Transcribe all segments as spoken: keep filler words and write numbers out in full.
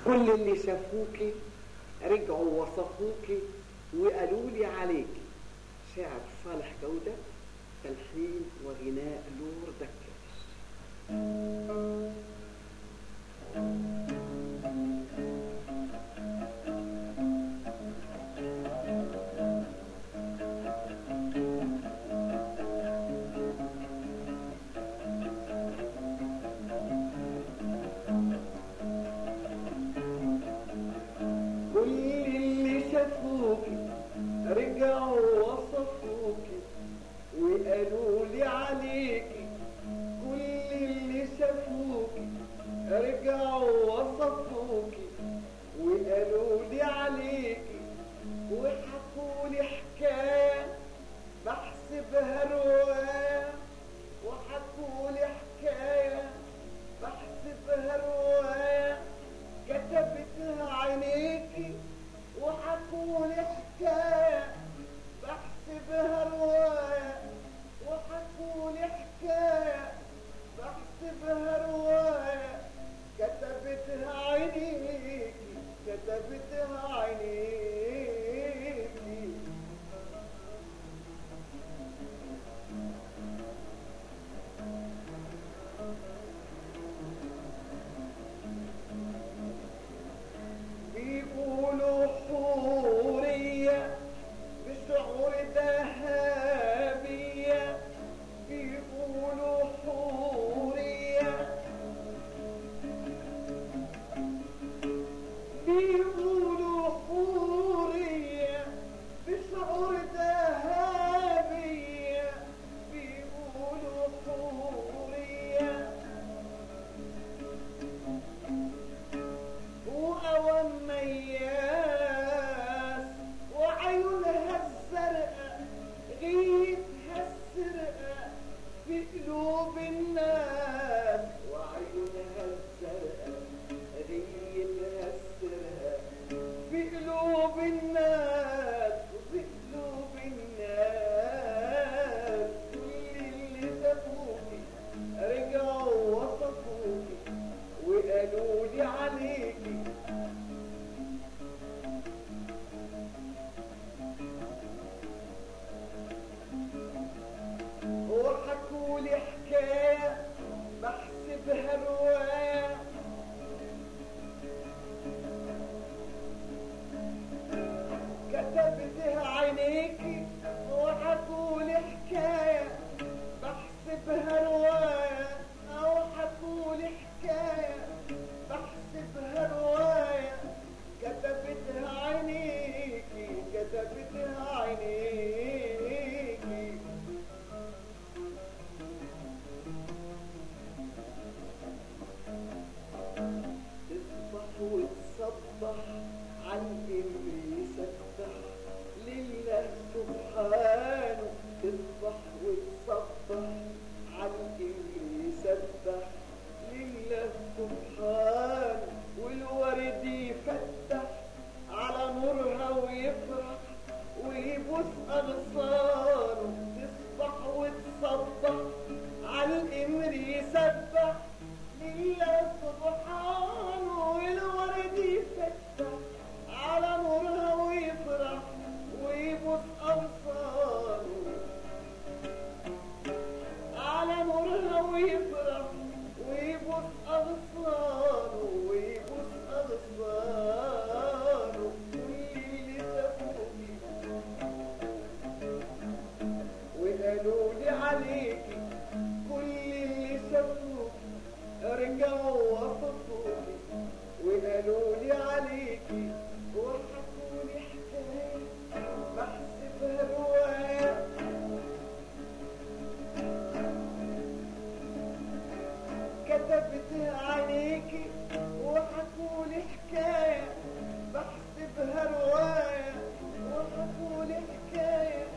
كل اللي شافوكي رجعوا وصفوكي وقالوا لي عليكي. شاعر صالح جودة، تلحين وغناء نور دكاش. رجعوا وصفوكي وقالوا لي عليكي. كل اللي شافوكي رجعوا وصفوكي وقالوا لي عليكي، وحكوا لي حكاية بحسبها رواية، وحكوا لي حكاية بحسبها رواية كتبتها عينيكي، وحكوا لي حكاية بحسبها رواية، وحكوا لي حكاية بحسبها رواية كتبتها عينيكي، كتبتها عينيكي. بيقولوا حورية بشعور ذهبية، بيقولوا حورية، بيقولوا حورية بشعور ذهبية، بيقولوا حورية وأوام مياس وعيونها الزرقاء غيتها السرقاء في قلوب الناس، وعيونها الزرقاء غيتها السرقاء في قلوب الناس، وفي قلوب الناس. كل اللي شافوكي رجعوا وصفوكي وقالوا لي عليكي. وحكوا لي حكاية بحسبها رواية كتبتها عينيكي، وحكوا لي حكاية بحسبها رواية، أو حكوا لي حكاية بحسبها رواية كتبتها عينيكي، كتبتها عينيكي. تصبح وتصبح عالإمر يسبح لله سبحانه، تصبح وتصبح عالإمر يسبح لله سبحانه، والورد يفتح على نورها ويفرح ويبوس أغصانه. تصبح وتصبح عالإمر يسبح لله سبحانه، والورد يفتح على نورها ويفرح ويبوس أغصانه، على نورها ويفرح ويبوس أغصانه، ويبوس أغصانه. كل اللي شافوكي وقالوا لي عليكي، كل اللي شافوكي رجعوا وصفوكي وقالوا لي عليكي، وحكوا لي حكاية بحسبها رواية كتبتها عينيكي، وحكوا لي حكاية بحسبها رواية، وحكوا لي حكاية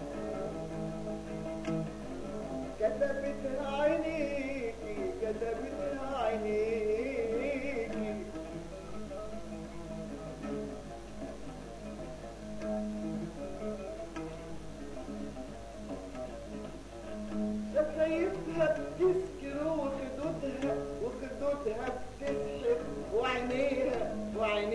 كتبتها عينيكي، كتبتها عينيكي. شفايفها بتسكر وخدودها، وخدودها بتسحب، وعينيها وعينيها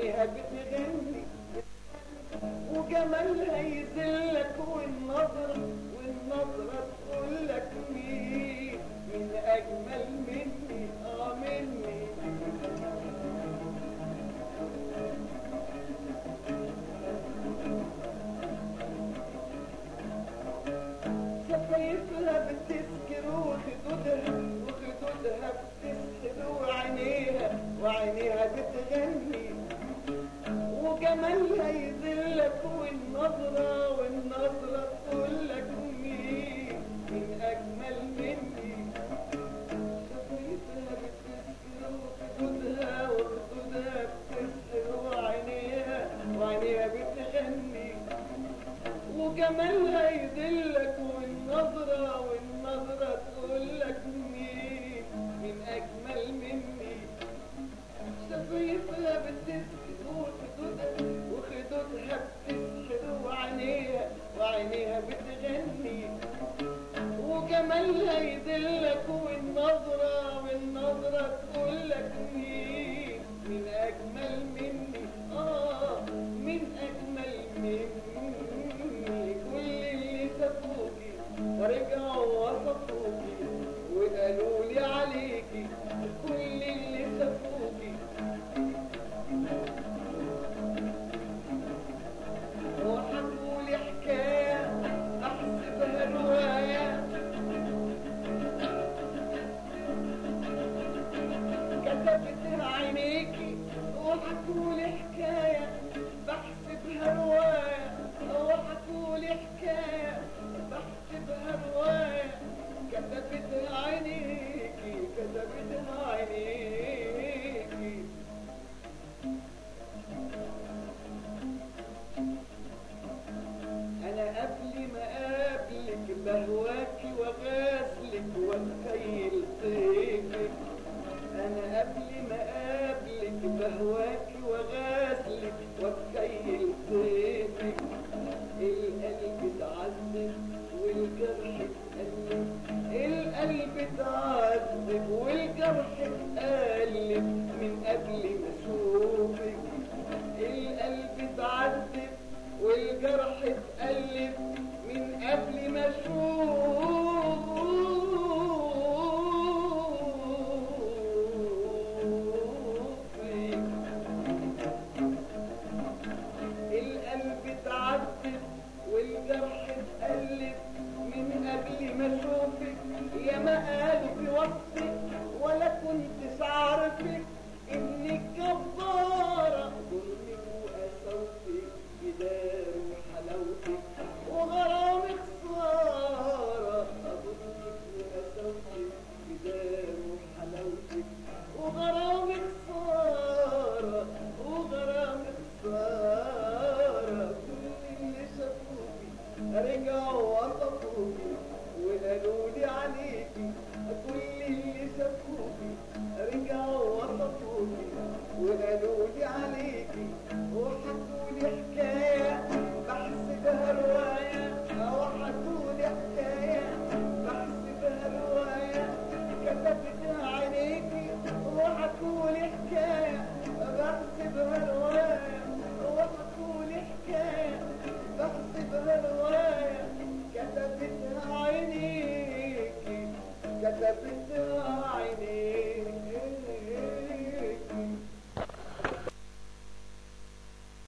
جمالها يدلك والنظرة والنظرة تقولك مين من أجمل مني آه من أجمل مني. كل اللي سافوكي رجعوا وصفوكي وقالوا لي عليكي. كل اللي سافوكي وحكوا لي حكاية أحسبها رواية. كتبتها عينيكي وحكوا لي حكاية بحسبها رواية. وحكوا لي حكاية بحسبها رواية. كتبتها عينيكي كتبتها عينيكي. أنا قبل ما أقابلك بهواكي وغازلك واتخيل طيفك. أنا قبل ما أقابلك بهواكي وغازلك واتخيل طيفك. القلب اتعذب والجرح اتقلب. القلب اتعذب والجرح اتقلب من قبل ما أشوفك. القلب اتعذب والجرح اتقلب من قبل ما اشوفك. القلب اتعذب والجرح اتقلب من قبل ما اشوفك. يا ما قالوا في وصفك ولا كنت عارفك انك جبارة. ظلمك وقسوتك جدار وحلاوتك وغرامك خسارة. ظلمك وقسوتك جدار وحلاوتك وغرامك خسارة وغرامك خسارة. كل اللي شافوكي رجعوا وصفوكي وقالوا لي عليكي. كل اللي شافوكي رجعوا وصفوكي وقالوا لي عليكي. وحكوا لي حكاية بحسبها رواية. وحكوا لي حكاية بحسبها رواية. كتبتها عينيكي وحكوا لي حكاية بحسبها رواية. وحكوا لي حكاية بحسبها رواية. كتبتها عينيكي كتبتها عينيكي.